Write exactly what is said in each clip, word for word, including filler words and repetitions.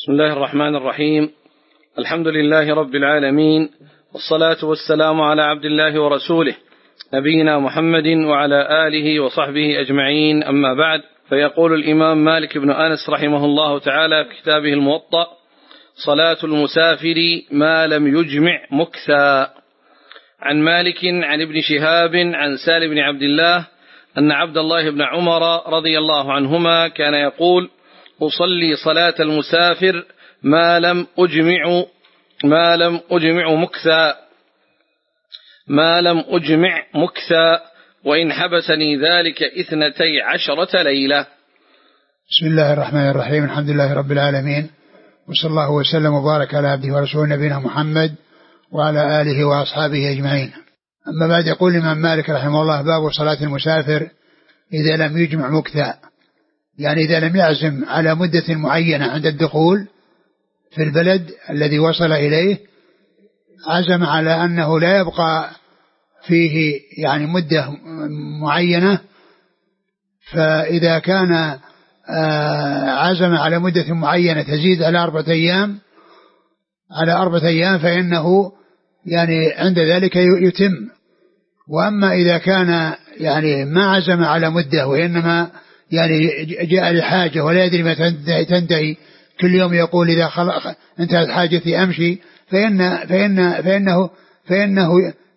بسم الله الرحمن الرحيم. الحمد لله رب العالمين، والصلاة والسلام على عبد الله ورسوله نبينا محمد وعلى آله وصحبه أجمعين، أما بعد. فيقول الإمام مالك بن أنس رحمه الله تعالى في كتابه الموطأ: صلاة المسافر ما لم يجمع مكثا. عن مالك عن ابن شهاب عن سالم بن عبد الله أن عبد الله بن عمر رضي الله عنهما كان يقول: أصلي صلاة المسافر ما لم أجمع ما لم أجمع مكثا ما لم أجمع مكثا وإن حبسني ذلك اثنتي عشرة ليلة. بسم الله الرحمن الرحيم. الحمد لله رب العالمين، وصلى الله وسلم وبارك على عبده ورسوله نبينا محمد وعلى آله وأصحابه أجمعين. أما بعد، يقول الإمام مالك رحمه الله: باب صلاة المسافر إذا لم يجمع مكثا، يعني إذا لم يعزم على مدة معينة عند الدخول في البلد الذي وصل إليه، عزم على أنه لا يبقى فيه يعني مدة معينة. فإذا كان عزم على مدة معينة تزيد على أربعة أيام على أربعة أيام فإنه يعني عند ذلك يتم. وأما إذا كان يعني ما عزم على مدة وإنما يعني جاء لحاجة ولا يدري ما تنتهي، كل يوم يقول إذا انتهت حاجتي أمشي، فإن فإن فإنه فإنه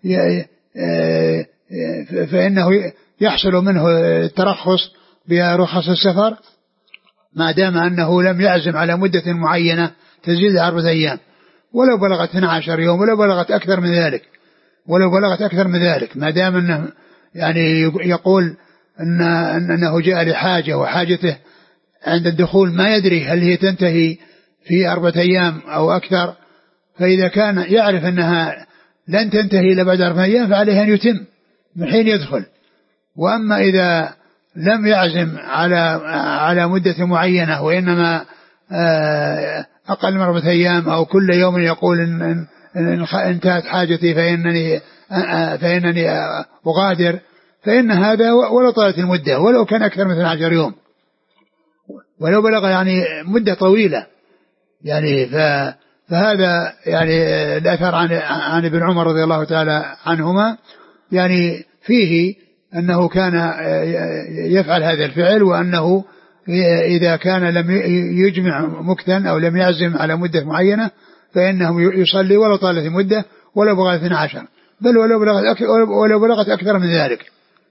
فإنه يحصل منه الترخص برخص السفر، ما دام أنه لم يعزم على مدة معينة تزيد أربعة أيام، ولو بلغت اثنا عشر يوم، ولو بلغت أكثر من ذلك ولو بلغت أكثر من ذلك ما دام أنه يعني يقول أن أنه جاء لحاجة وحاجته عند الدخول ما يدري هل هي تنتهي في أربعة أيام أو أكثر. فإذا كان يعرف أنها لن تنتهي إلا بعد أربعة أيام فعليه أن يتم من حين يدخل. وأما إذا لم يعزم على على مدة معينة وإنما أقل من أربعة أيام، أو كل يوم يقول إن انتهت حاجتي فإنني فإنني أغادر، فإن هذا ولو طالت المدة، ولو كان أكثر من اثنا عشر يوم، ولو بلغ يعني مدة طويلة يعني. فهذا يعني الأثر عن عن ابن عمر رضي الله تعالى عنهما يعني فيه أنه كان يفعل هذا الفعل، وأنه إذا كان لم يجمع مكثا أو لم يعزم على مدة معينة فإنه يصلي ولو طالت المدة، ولو بلغت اثنا عشر، بل ولو بلغت ولو بلغت أكثر من ذلك.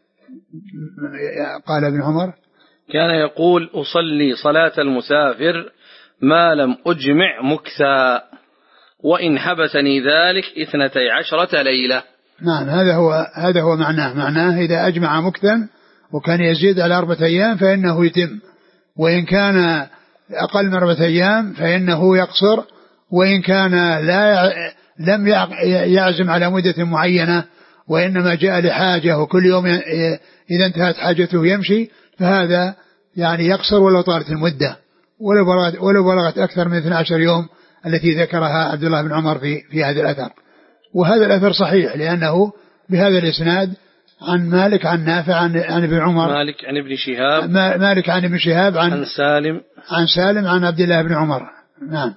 قال ابن عمر: كان يقول: أصلي صلاة المسافر ما لم أجمع مكثا وإن حبسني ذلك اثنتي عشرة ليلة. نعم، هذا هو هذا هو معناه معناه إذا أجمع مكثا وكان يزيد على أربعة أيام فإنه يتم، وإن كان أقل من أربعة أيام فإنه يقصر، وإن كان لا لم يعزم على مدة معينة وإنما جاء لحاجة وكل يوم إذا انتهت حاجته يمشي، فهذا يعني يقصر ولو طالت المدة، ولو بلغت, ولو بلغت أكثر من اثنا عشر يوم التي ذكرها عبد الله بن عمر في, في هذا الأثر. وهذا الأثر صحيح لأنه بهذا الإسناد عن مالك عن نافع عن, عن ابن عمر، مالك عن ابن شهاب مالك عن ابن شهاب عن, عن سالم عن سالم عن عبد الله بن عمر. نعم.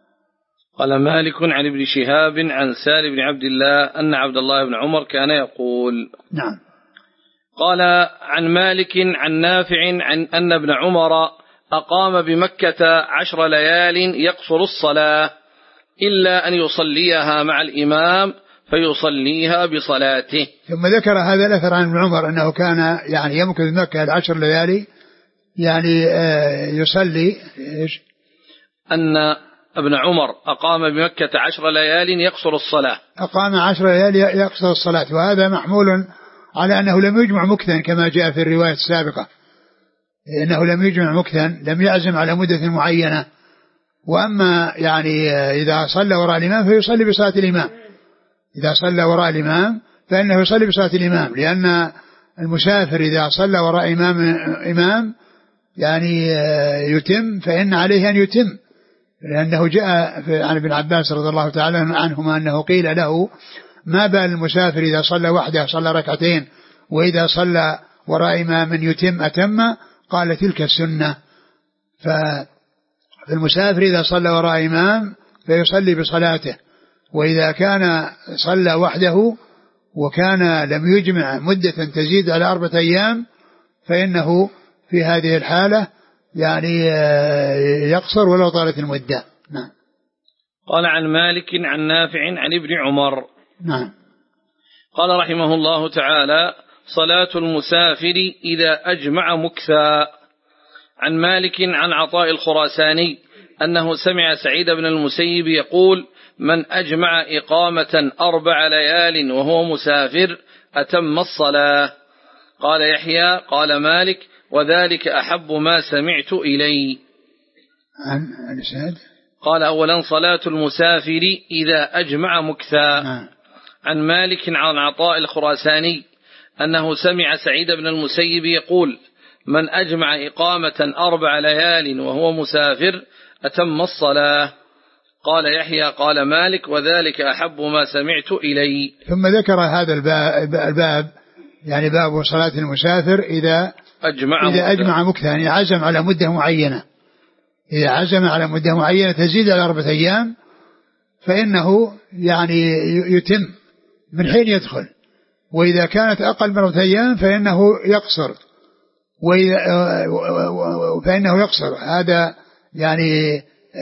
قال مالك عن ابن شهاب عن سالم بن عبد الله أن عبد الله بن عمر كان يقول. نعم. قال عن مالك عن نافع عن أن ابن عمر أقام بمكة عشر ليال يقصر الصلاة إلا أن يصليها مع الإمام فيصليها بصلاته. ثم ذكر هذا الأثر عن ابن عمر أنه كان يعني يمكث بمكة العشر ليالي يعني يصلي إيش؟ أن ابن عمر أقام بمكة عشر ليال يقصر الصلاة أقام عشر ليال يقصر الصلاة، وهذا محمول على أنه لم يجمع مكثا كما جاء في الرواية السابقة، إنه لم يجمع مكثا، لم يعزم على مدة معينة. وأما يعني إذا صلى وراء الإمام فيصلي بصلاة الإمام، إذا صلى وراء الإمام فإنه يصلي بصلاة الإمام، لأن المسافر إذا صلى وراء إمام إمام يعني يتم، فإن عليه أن يتم، لأنه جاء عن ابن عباس رضي الله تعالى عنهما أنه قيل له: ما بال المسافر إذا صلى وحده صلى ركعتين وإذا صلى وراء إمام يتم أتم؟ قال: تلك السنة. في المسافر إذا صلى وراء إمام فيصلي بصلاته، وإذا كان صلى وحده وكان لم يجمع مدة تزيد على أربعة أيام فإنه في هذه الحالة يعني يقصر ولو طالت المدة. نعم. قال عن مالك عن نافع عن ابن عمر. نعم. قال رحمه الله تعالى: صلاة المسافر إذا أجمع مكثا. عن مالك عن عطاء الخراساني أنه سمع سعيد بن المسيب يقول: من أجمع إقامة أربع ليال وهو مسافر أتم الصلاة. قال يحيى قال مالك: وذلك أحب ما سمعت إلي. عن الإسناد قال: أولا صلاة المسافر إذا أجمع مكثا. نعم. عن مالك عن عطاء الخراساني أنه سمع سعيد بن المسيب يقول: من أجمع إقامة أربع ليال وهو مسافر أتم الصلاة. قال يحيى قال مالك: وذلك أحب ما سمعت إلي. ثم ذكر هذا الباب يعني باب صلاة المسافر إذا أجمع إذا أجمع مكثا، يعني عزم على مدة معينة، إذا عزم على مدة معينة تزيد على أربعة أيام فإنه يعني يتم من حين يدخل، وإذا كانت أقل من أربعة أيام فإنه يقصر، وإذا فإنه يقصر. هذا يعني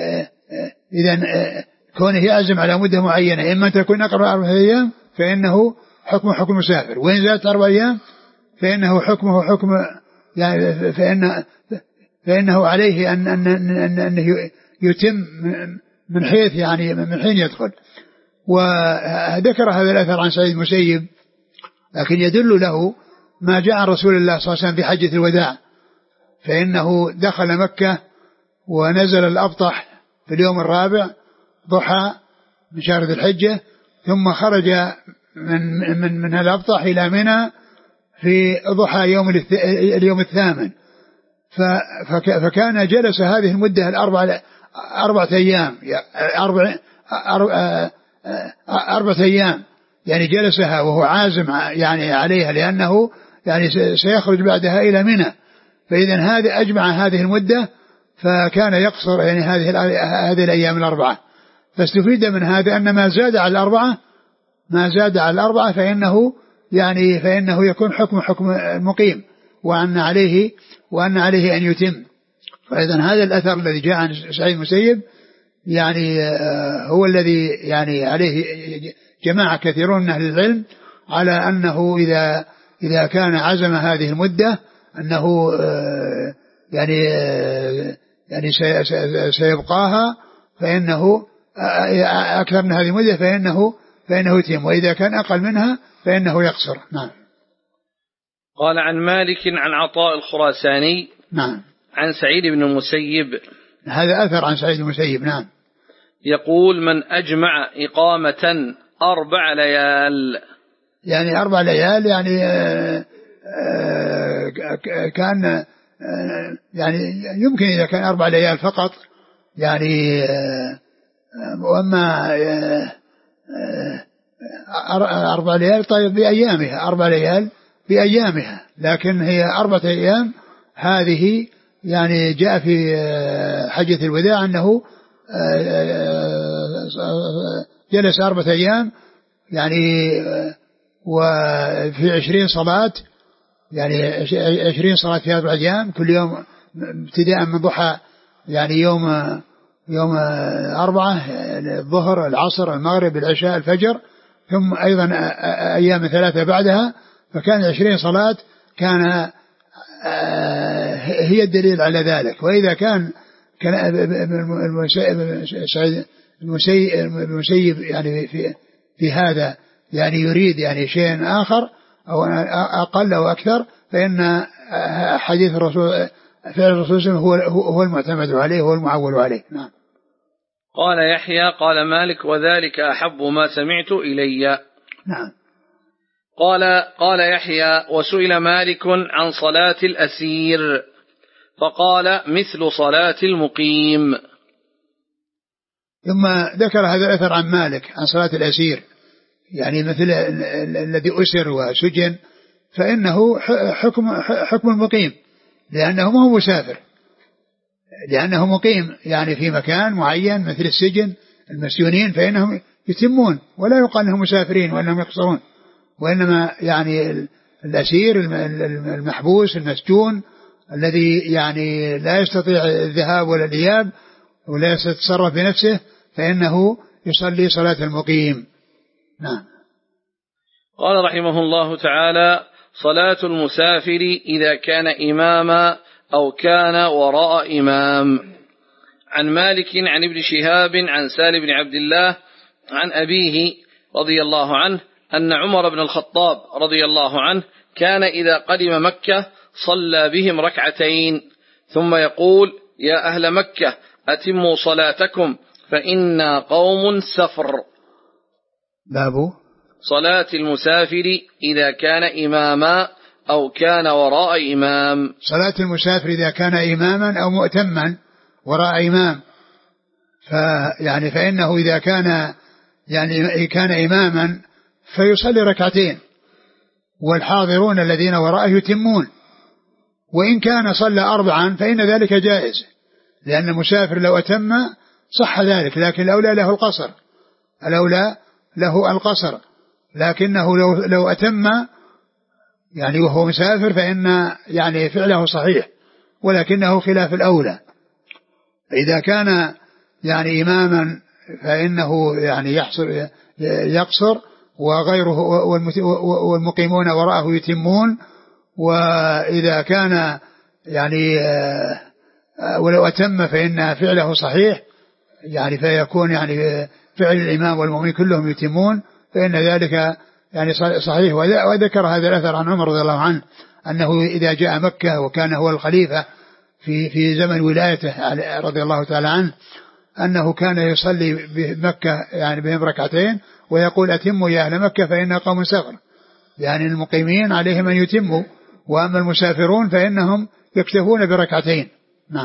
إذا كونه يعزم على مدة معينة إما تكون أقل من أربعة أيام فإنه حكم حكم مسافر، وإن زادت أربعة أيام فإنه حكمه حكم يعني فإن فإنه عليه أن أن أن أن يتم من حيث يعني من حين يدخل. وذكر هذا الأثر عن سعيد المسيب، لكن يدل له ما جاء عن رسول الله صلى الله عليه وسلم في حجة الوداع، فإنه دخل مكة ونزل الأبطح في اليوم الرابع ضحى من شهر ذي الحجة، ثم خرج من من من الأبطح إلى منى في ضحى يوم اليوم الثامن، فكان جلس هذه المدة الأربعة أربعة أيام أربع أربعة أيام يعني جلسها وهو عازم يعني عليها، لأنه يعني سيخرج بعدها إلى منى. فإذا هذا أجمع هذه المدة فكان يقصر يعني هذه هذه الأيام الأربعة. فاستفيد من هذا أن ما زاد على الأربعة ما زاد على الأربعة فإنه يعني فإنه يكون حكم حكم المقيم، وأن عليه وأن عليه أن يتم. فإذا هذا الأثر الذي جاء عن سعيد المسيب يعني هو الذي يعني عليه جماعة كثيرون من أهل العلم على أنه إذا إذا كان عزم هذه المدة أنه يعني يعني سيبقاها، فإنه أكثر من هذه المدة فإنه فإنه يتم، وإذا كان أقل منها فإنه يقصر. نعم. قال عن مالك عن عطاء الخراساني نعم عن سعيد بن المسيب، هذا أثر عن سعيد المسيب. نعم. يقول: من أجمع إقامة أربع ليال، يعني أربع ليال يعني آآ آآ كان يعني يمكن إذا كان أربع ليال فقط يعني، وأما أربع ليال طيب بأيامها، أربع ليال بأيامها، لكن هي أربعة أيام هذه يعني جاء في حجة الوداع أنه جلس أربعة أيام يعني وفي عشرين صلاة، يعني عشرين صلاة في أربعة أيام كل يوم ابتداء من ضحى يعني يوم يوم أربعة الظهر العصر المغرب العشاء الفجر، ثم أيضا أيام ثلاثة بعدها، فكان عشرين صلاة كان هي الدليل على ذلك. وإذا كان كان المسيب يعني في في هذا يعني يريد يعني شيء آخر أو أقل أو أكثر، فإن حديث الرسول فعل الرسول هو هو المعتمد عليه هو المعول عليه. نعم. قال يحيى قال مالك: وذلك أحب ما سمعت إلي. نعم. قال قال يحيى: وسئل مالك عن صلاة الأسير فقال: مثل صلاة المقيم. ثم ذكر هذا الأثر عن مالك عن صلاة الأسير، يعني مثل الذي أسر وسجن، فإنه حكم حكم المقيم، لأنه ما هو مسافر، لأنه مقيم يعني في مكان معين مثل السجن المسجونين فإنهم يتمون ولا يقال أنهم مسافرين وأنهم يقصرون، وإنما يعني الأسير المحبوس المسجون الذي يعني لا يستطيع الذهاب ولا الإياب ولا يتصرف بنفسه فإنه يصلي صلاة المقيم. نعم. قال رحمه الله تعالى: صلاة المسافر إذا كان إماما أو كان وراء إمام. عن مالك عن ابن شهاب عن سالم بن عبد الله عن أبيه رضي الله عنه أن عمر بن الخطاب رضي الله عنه كان إذا قدم مكة صلى بهم ركعتين ثم يقول: يا أهل مكة أتموا صلاتكم فإنا قوم سفر. باب صلاة المسافر إذا كان إماما أو كان وراء إمام. صلاة المسافر إذا كان إماما أو مؤتما وراء إمام، فيعني فإنه إذا كان يعني كان إماما فيصلي ركعتين والحاضرون الذين وراءه يتمون، وإن كان صلى أربعا فإن ذلك جائز، لأن المسافر لو أتم صح ذلك، لكن الأولى له القصر، الأولى له القصر، لكنه لو, لو أتم يعني وهو مسافر فإن يعني فعله صحيح، ولكنه خلاف الأولى. إذا كان يعني إماما فإنه يعني يحصر يقصر وغيره والمقيمون وراءه يتمون، وإذا كان يعني ولو أتم فإن فعله صحيح يعني فيكون يعني فعل الإمام والمؤمنين كلهم يتمون، فإن ذلك يعني صحيح. وذكر هذا الأثر عن عمر رضي الله عنه أنه إذا جاء مكة وكان هو الخليفة في في زمن ولايته رضي الله تعالى عنه أنه كان يصلي بمكة يعني بهم ركعتين ويقول: أتموا يا أهل مكة فإن قوم سفر، يعني المقيمين عليهم أن يتموا، وأما المسافرون فإنهم يكتفون بركعتين. نعم.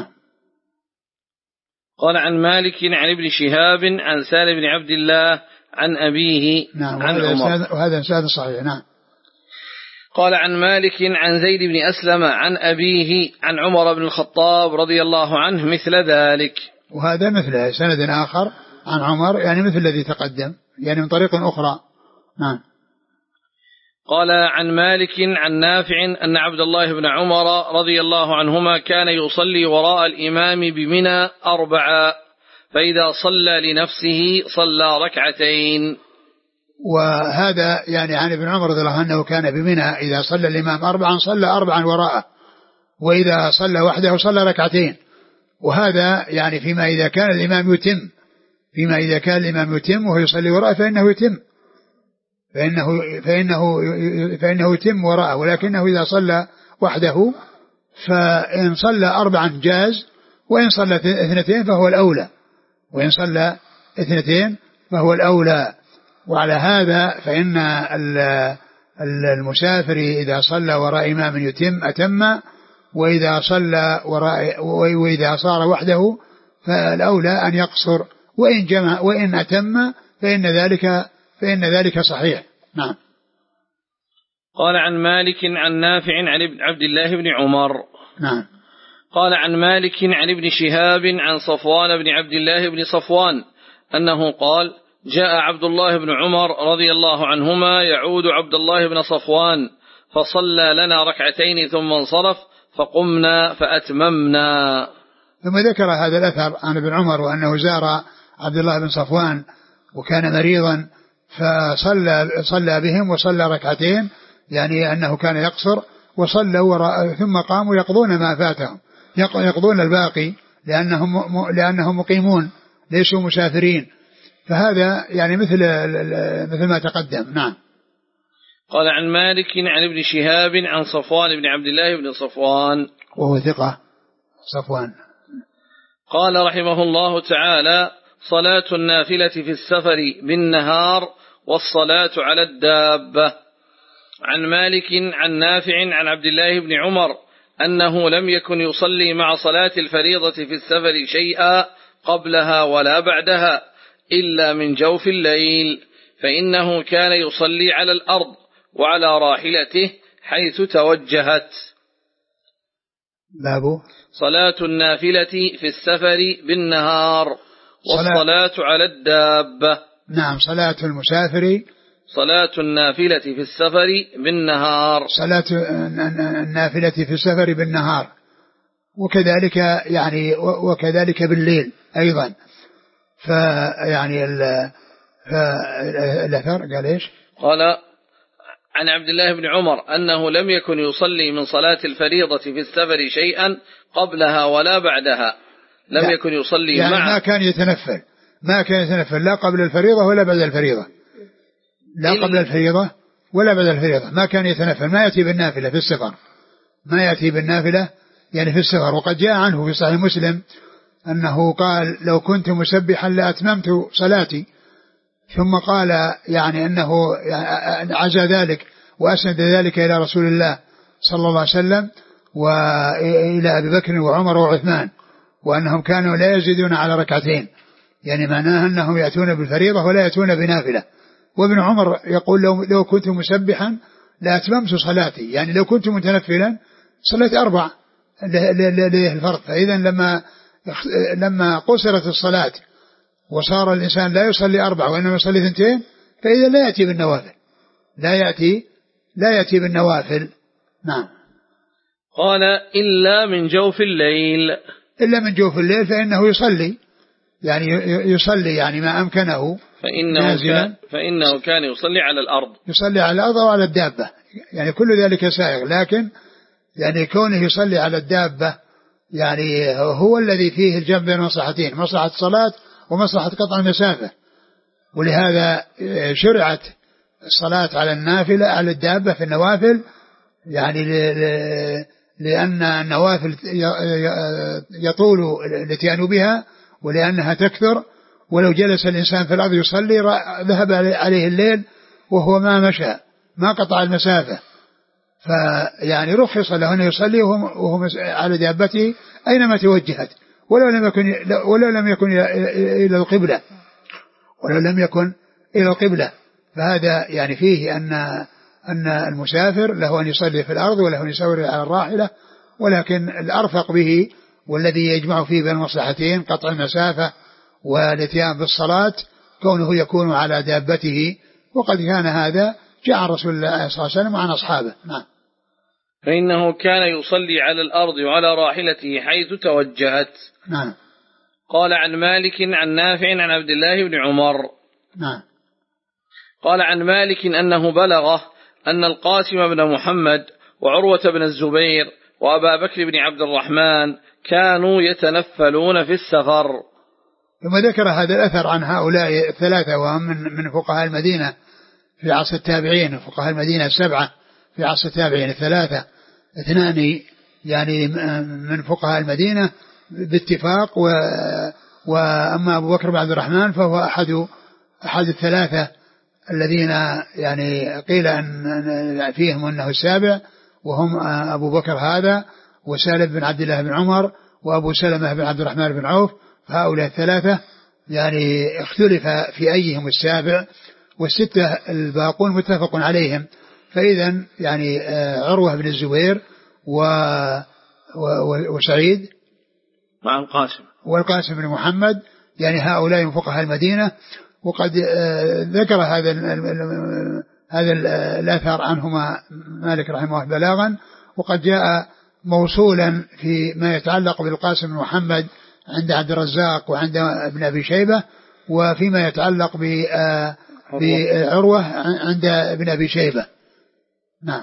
قال عن مالك عن ابن شهاب عن سالم بن عبد الله عن أبيه نعم عن عمر. وهذا إسناد صحيح. نعم. قال عن مالك عن زيد بن أسلم عن أبيه عن عمر بن الخطاب رضي الله عنه مثل ذلك، وهذا مثله سند آخر عن عمر يعني مثل الذي تقدم يعني من طريق أخرى. نعم. قال عن مالك عن نافع أن عبد الله بن عمر رضي الله عنهما كان يصلي وراء الإمام بمنى أربعا، فإذا صلى لنفسه صلى ركعتين. وهذا يعني عن ابن عمر رضي الله عنه كان بمنى إذا صلى الإمام أربعا صلى أربعا وراءه، وإذا صلى وحده صلى ركعتين. وهذا يعني فيما إذا كان الإمام يتم، فيما إذا كان الإمام يتم وهو يصلي وراءه فإنه يتم فإنه فإنه فإنه يتم وراءه، ولكنه إذا صلى وحده فإن صلى أربعا جاز، وإن صلى اثنتين فهو الأولى، وإن صلى اثنتين فهو الأولى. وعلى هذا فإن المسافر إذا صلى وراء إمام يتم أتم، وإذا صلى وراء وإذا صار وحده فالأولى أن يقصر، وإن جمع وإن أتم فإن ذلك فإن ذلك صحيح. نعم. قال عن مالك عن نافع عن ابن عبد الله بن عمر. نعم. قال عن مالك عن ابن شهاب عن صفوان بن عبد الله بن صفوان أنه قال: جاء عبد الله بن عمر رضي الله عنهما يعود عبد الله بن صفوان فصلى لنا ركعتين ثم انصرف فقمنا فأتممنا. ثم ذكر هذا الأثر عن ابن عمر وأنه زار عبد الله بن صفوان وكان مريضا فصلى صلى بهم وصلى ركعتين، يعني أنه كان يقصر، وصلوا وراء ثم قاموا يقضون ما فاتهم، يقضون الباقي لأنهم لأنهم مقيمون ليسوا مسافرين. فهذا يعني مثل مثل ما تقدم. نعم. قال عن مالك عن ابن شهاب عن صفوان بن عبد الله بن صفوان وهو ثقة صفوان. قال رحمه الله تعالى: صلاة النافلة في السفر بالنهار والصلاة على الدابة. عن مالك عن نافع عن عبد الله بن عمر أنه لم يكن يصلي مع صلاة الفريضة في السفر شيئا قبلها ولا بعدها إلا من جوف الليل، فإنه كان يصلي على الأرض وعلى راحلته حيث توجهت. باب صلاة النافلة في السفر بالنهار والصلاة على الدابة. نعم، صلاة المسافر صلاة النافلة في السفر بالنهار. صلاة النافلة في السفر بالنهار، وكذلك يعني وكذلك بالليل أيضا. فيعني الأثر قال إيش؟ قال عن عبد الله بن عمر أنه لم يكن يصلي من صلاة الفريضة في السفر شيئا قبلها ولا بعدها، لم لا. يكن يصلي يعني معه، ما كان يتنفل ما كان يتنفل لا قبل الفريضة ولا بعد الفريضة، لا قبل الفريضة ولا بعد الفريضة، ما كان يتنفل، ما يأتي بالنافلة في السفر، ما يأتي بالنافلة يعني في السفر. وقد جاء عنه في صحيح مسلم أنه قال لو كنت مسبحا لأتممت صلاتي، ثم قال يعني أنه عزى ذلك وأسند ذلك إلى رسول الله صلى الله عليه وسلم وإلى أبي بكر وعمر وعثمان، وأنهم كانوا لا يزيدون على ركعتين، يعني معناه أنهم يأتون بالفريضة ولا يأتون بنافلة. وابن عمر يقول لو, لو كنت مسبحا لأتممت صلاتي، يعني لو كنت متنفلا صليت أربع للفرض. فإذا لما لما قصرت الصلاة وصار الإنسان لا يصلي أربع وإنما يصلي ثنتين، فإذا لا يأتي بالنوافل، لا يأتي لا يأتي بالنوافل. نعم. قال إلا من جوف الليل، إلا من جوف الليل فإنه يصلي، يعني يصلي يعني ما أمكنه، فإنه كان, فإنه كان يصلي على الأرض، يصلي على الأرض أو على الدابة، يعني كل ذلك سائغ. لكن يعني كونه يصلي على الدابة يعني هو الذي فيه الجمع بين مصلحتين، مصلحة الصلاة ومصلحة قطع المسافة، ولهذا شرعت الصلاة على النافلة على الدابة في النوافل، يعني لأن النوافل يطول الاتيان بها ولأنها تكثر، ولو جلس الإنسان في الأرض يصلي ذهب عليه الليل وهو ما مشى ما قطع المسافة. فيعني رخص له أن يصلي وهو على دابته أينما توجهت، ولو لم يكن ولو لم يكن إلى القبلة ولو لم يكن إلى القبلة. فهذا يعني فيه أن أن المسافر له أن يصلي في الأرض وله أن يصلي على الراحلة، ولكن الأرفق به والذي يجمع فيه بين المصلحتين قطع المسافة والاتيان بالصلاة كونه يكون على دابته. وقد كان هذا جاء عن رسول الله صلى الله عليه وسلم وعن أصحابه. نعم. فإنه كان يصلي على الأرض وعلى راحلته حيث توجهت. نعم. قال عن مالك عن نافع عن عبد الله بن عمر. نعم. قال عن مالك أنه بلغه أن القاسم بن محمد وعروة بن الزبير وأبا بكر بن عبد الرحمن كانوا يتنفلون في السفر. ثم ذكر هذا الأثر عن هؤلاء الثلاثة وهم من, من فقهاء المدينة في عصر التابعين، وفقهاء المدينة السبعة في عصر التابعين الثلاثة، اثنان يعني من فقهاء المدينة باتفاق، و وأما أبو بكر بن عبد الرحمن فهو أحد أحد الثلاثة الذين يعني قيل أن فيهم أنه السابع، وهم أبو بكر هذا وسالم بن عبد الله بن عمر وأبو سلمة بن عبد الرحمن بن عوف. هؤلاء الثلاثة يعني اختلف في أيهم السابع، والستة الباقون متفق عليهم. فإذا يعني عروة بن الزبير و وسعيد مع القاسم والقاسم بن محمد، يعني هؤلاء من فقهاء المدينة. وقد ذكر هذا هذا الأثر عنهما مالك رحمه الله بلاغا، وقد جاء موصولا في ما يتعلق بالقاسم بن محمد عند عبد الرزاق وعند ابن أبي شيبة، وفيما يتعلق بعروة عند ابن أبي شيبة. نعم.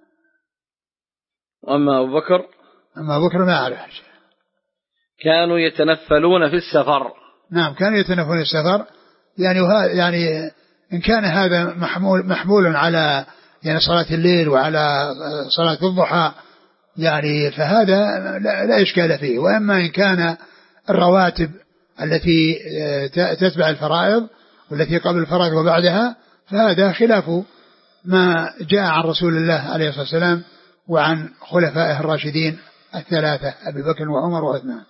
وأما أبو بكر أما أبو بكر ما أعرف. كانوا يتنفلون في السفر. نعم، كانوا يتنفلون في السفر، يعني يعني إن كان هذا محمول محمول على يعني صلاة الليل وعلى صلاة الضحى يعني فهذا لا, لا إشكال فيه. وأما إن كان الرواتب التي تتبع الفرائض والتي قبل الفرائض وبعدها فهذا خلاف ما جاء عن رسول الله عليه الصلاة والسلام وعن خلفائه الراشدين الثلاثة أبي بكر وعمر وعثمان.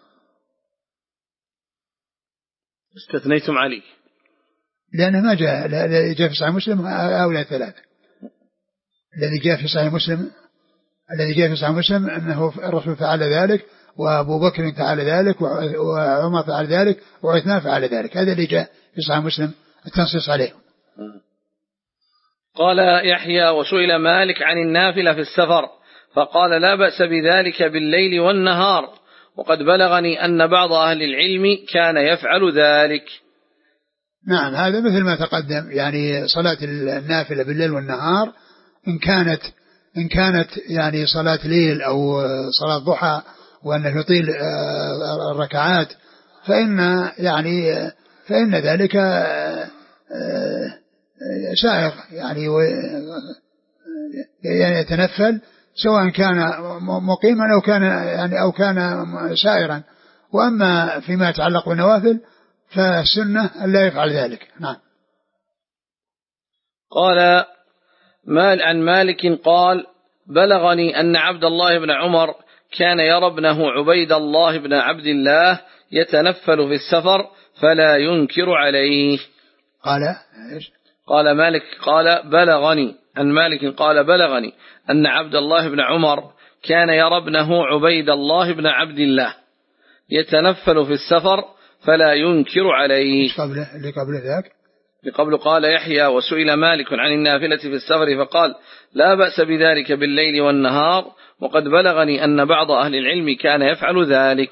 استثنيتم علي لأنه ما جاء الذي جاء في صحيح مسلم هؤلاء الثلاثة. الذي جاء في صحيح مسلم الذي جاء في صحيح مسلم أنه الرسول فعل ذلك وأبو بكر فعل ذلك وعمر فعل ذلك وعثمان فعل ذلك. هذا اللي جاء في صحيح مسلم التنصيص عليه. قال يحيى وسئل مالك عن النافلة في السفر فقال لا بأس بذلك بالليل والنهار وقد بلغني أن بعض أهل العلم كان يفعل ذلك. نعم هذا مثل ما تقدم، يعني صلاة النافلة بالليل والنهار إن كانت إن كانت يعني صلاة ليل أو صلاة ضحى وأنه يطيل الركعات فإن يعني فإن ذلك سائغ يعني يعني يتنفل سواء كان مقيما أو كان يعني أو كان سائرا. وأما فيما يتعلق بالنوافل فالسنة ألا يفعل ذلك. نعم. قال مال عن مالك قال بلغني أن عبد الله بن عمر كان يرى ابنه عبيد الله بن عبد الله يتنفل في السفر فلا ينكر عليه. قال قال مالك قال بلغني عن مالك قال بلغني أن عبد الله بن عمر كان يرى ابنه عبيد الله بن عبد الله يتنفل في السفر فلا ينكر عليه. قبله اللي قبل ذاك قبل قال يحيى وسئل مالك عن النافلة في السفر فقال لا بأس بذلك بالليل والنهار وقد بلغني أن بعض أهل العلم كان يفعل ذلك.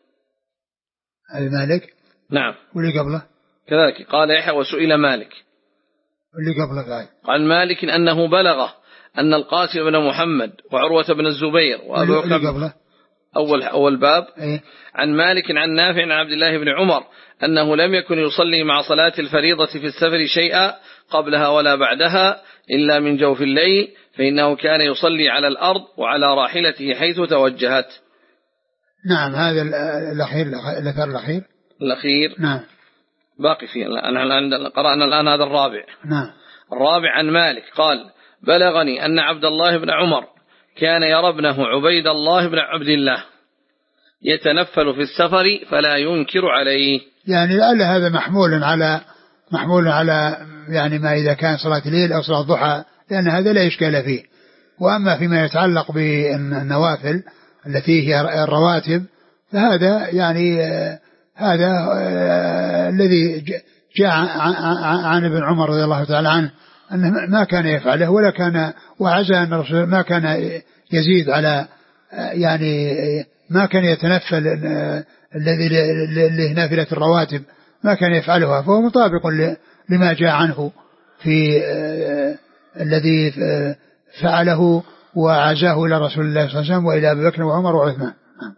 المالك نعم. واللي قبله كذلك قال يحيى وسئل مالك واللي قبله قال قال مالك أنه بلغه أن القاسم بن محمد وعروة بن الزبير وأبو بكر أول أول باب إيه؟ عن مالك عن نافع عن عبد الله بن عمر أنه لم يكن يصلي مع صلاة الفريضة في السفر شيئا قبلها ولا بعدها إلا من جوف الليل فإنه كان يصلي على الأرض وعلى راحلته حيث توجهت. نعم هذا الأخير الأثر الأخير الأخير نعم باقي فيه. أنا قرأنا الآن هذا الرابع. نعم. الرابع عن مالك قال بلغني أن عبد الله بن عمر كان يرى ابنه عبيد الله بن عبد الله يتنفل في السفر فلا ينكر عليه. يعني لعل هذا محمول على محمول على يعني ما إذا كان صلاة الليل أو صلاة ضحى لأن هذا لا إشكال فيه. وأما فيما يتعلق بالنوافل التي هي الرواتب فهذا يعني هذا الذي جاء عن ابن عمر رضي الله تعالى عنه أنه ما كان يفعله ولا كان وعزى أن الرسول ما كان يزيد على يعني ما كان يتنفل الذي لنافلة الرواتب ما كان يفعلها فهو مطابق لما جاء عنه في الذي فعله وعزاه إلى رسول الله صلى الله عليه وسلم وإلى أبي بكر وعمر وعثمان.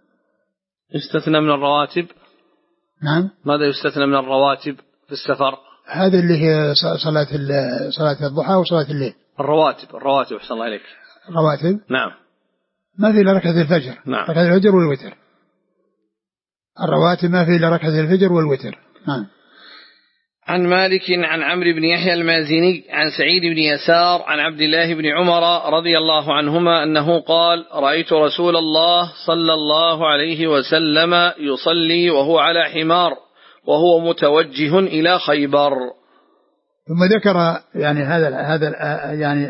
يستثنى من الرواتب. نعم. ماذا يستثنى من الرواتب في السفر؟ هذا اللي هي صلاة صلاة الضحى وصلاة الليل. الرواتب الرواتب أحسن الله إليك. الرواتب نعم. ما في إلا ركعة الفجر. نعم. ركعة الفجر والوتر. الرواتب ما في إلا ركعة الفجر والوتر. نعم. عن مالك عن عمرو بن يحيى المازني عن سعيد بن يسار عن عبد الله بن عمر رضي الله عنهما أنه قال رأيت رسول الله صلى الله عليه وسلم يصلي وهو على حمار وهو متوجه إلى خيبر. ثم ذكر يعني هذا هذا يعني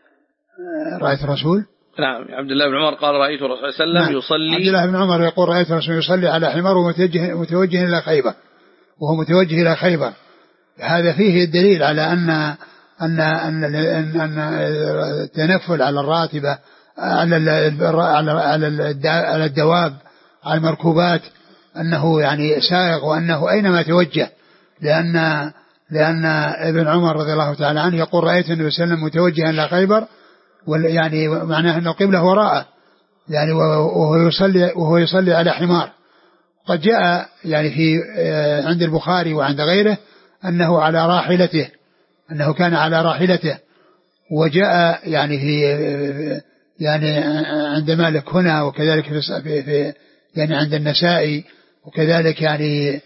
رأيت الرسول. نعم. عبد الله بن عمر قال رأيت الرسول صلى الله عليه وسلم يصلي. عبد الله بن عمر يقول رأيت الرسول يصلي على حمار ومتوجه متوجه إلى خيبر وهو متوجه إلى خيبر. هذا فيه الدليل على أن أن أن أن التنفل على الراتبة على على على الدواب على المركوبات أنه يعني سائغ وأنه أينما توجه لأن لأن ابن عمر رضي الله تعالى عنه يقول رأيت النبي صلى الله عليه وسلم متوجها إلى خيبر يعني معناه أن القبلة وراءه يعني وهو يصلي وهو يصلي على حمار. قد جاء يعني في عند البخاري وعند غيره أنه على راحلته أنه كان على راحلته وجاء يعني في يعني عند مالك هنا وكذلك في, في يعني عند النسائي وكذلك يعني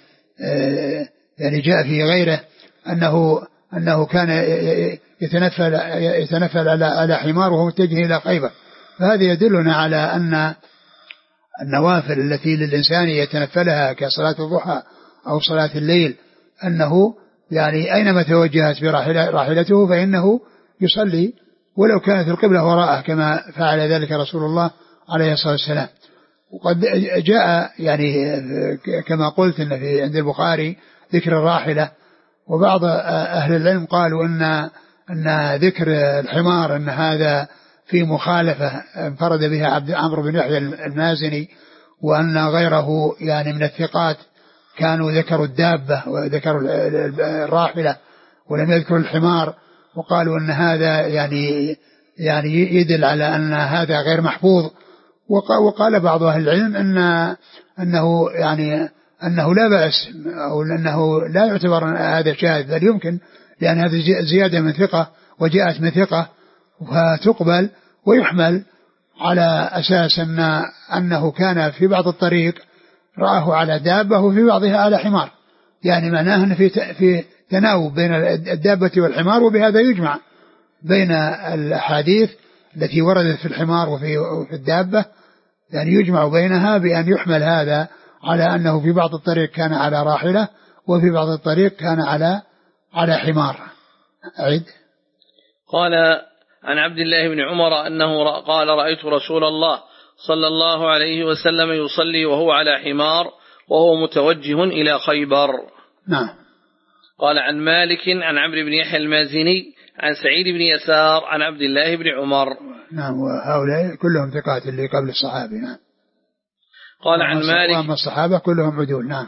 يعني جاء في غيره أنه أنه كان يتنفل يتنفل على على حمار وهو متجه إلى خيبر. فهذا يدلنا على أن النوافل التي للإنسان يتنفلها كصلاة الضحى أو صلاة الليل أنه يعني أينما توجهت براحلته فإنه يصلي ولو كانت القبلة وراءه كما فعل ذلك رسول الله عليه الصلاة والسلام. وقد جاء يعني كما قلت إن في عند البخاري ذكر الراحلة، وبعض أهل العلم قالوا أن أن ذكر الحمار أن هذا في مخالفة انفرد بها عبد عمرو بن يحيى المازني، وأن غيره يعني من الثقات كانوا ذكروا الدابة وذكروا الراحلة ولم يذكروا الحمار، وقالوا أن هذا يعني يعني يدل على أن هذا غير محفوظ. وقال بعض أهل العلم أن أنه يعني أنه لا بأس أو أنه لا يعتبر هذا شاذ، بل يمكن، لأن هذه زيادة من ثقة وجاءت من ثقة فتقبل، ويحمل على أساس أن أنه كان في بعض الطريق رآه على دابة وفي بعضها على حمار، يعني معناه أن في في تناوب بين الدابة والحمار، وبهذا يجمع بين الأحاديث التي وردت في الحمار وفي الدابة، يعني يجمع بينها بأن يحمل هذا على أنه في بعض الطريق كان على راحلة وفي بعض الطريق كان على على حمار. أعيد. قال عن عبد الله بن عمر أنه قال رأيت رسول الله صلى الله عليه وسلم يصلي وهو على حمار وهو متوجه إلى خيبر. نعم. قال عن مالك عن عمرو بن يحيى المازني عن سعيد بن يسار عن عبد الله بن عمر. نعم. وهؤلاء كلهم ثقات اللي قبل الصحابي. نعم. قال عن مالك وأما الصحابة كلهم عدول. نعم.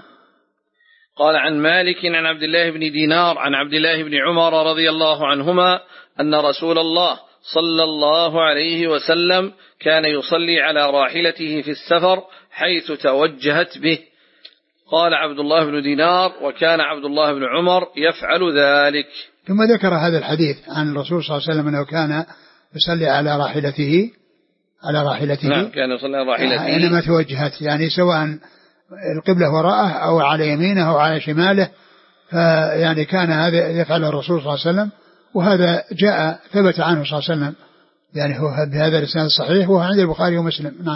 قال عن مالك عن عبد الله بن دينار عن عبد الله بن عمر رضي الله عنهما أن رسول الله صلى الله عليه وسلم كان يصلي على راحلته في السفر حيث توجهت به. قال عبد الله بن دينار وكان عبد الله بن عمر يفعل ذلك. ثم ذكر هذا الحديث عن الرسول صلى الله عليه وسلم أنه كان يصلي على راحلته على راحلته نعم كان يصلي على راحلته أينما توجهت، يعني سواء القبلة وراءه أو على يمينه أو على شماله، فيعني كان هذا يفعله الرسول صلى الله عليه وسلم، وهذا جاء ثبت عنه صلى الله عليه وسلم، يعني هو بهذا الإسناد الصحيح وهو عند البخاري ومسلم. نعم.